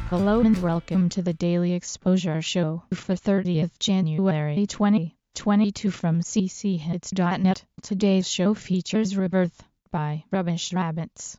Hello and welcome to the Daily Exposure Show for 30th January 2022 from cchits.net. Today's show features Rebirth by Rubbish Rabbits.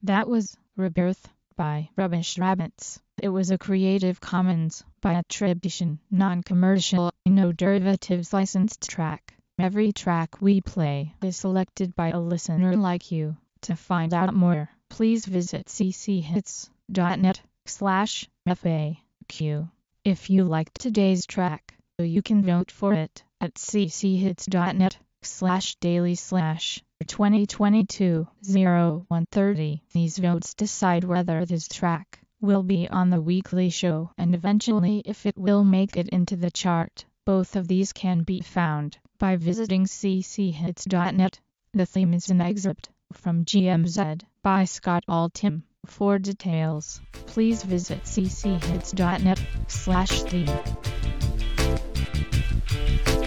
That was Rebirth by Rubbish Rabbits. It was a Creative Commons by attribution, non-commercial, no derivatives licensed track. Every track we play is selected by a listener like you. To find out more, please visit cchits.net/FAQ. If you liked today's track, you can vote for it at cchits.net/daily/2022-0130. These votes decide whether this track will be on the weekly show and eventually if it will make it into the chart. Both of these can be found by visiting cchits.net. The theme is an excerpt from GMZ by Scott Altham. For details, please visit cchits.net/theme.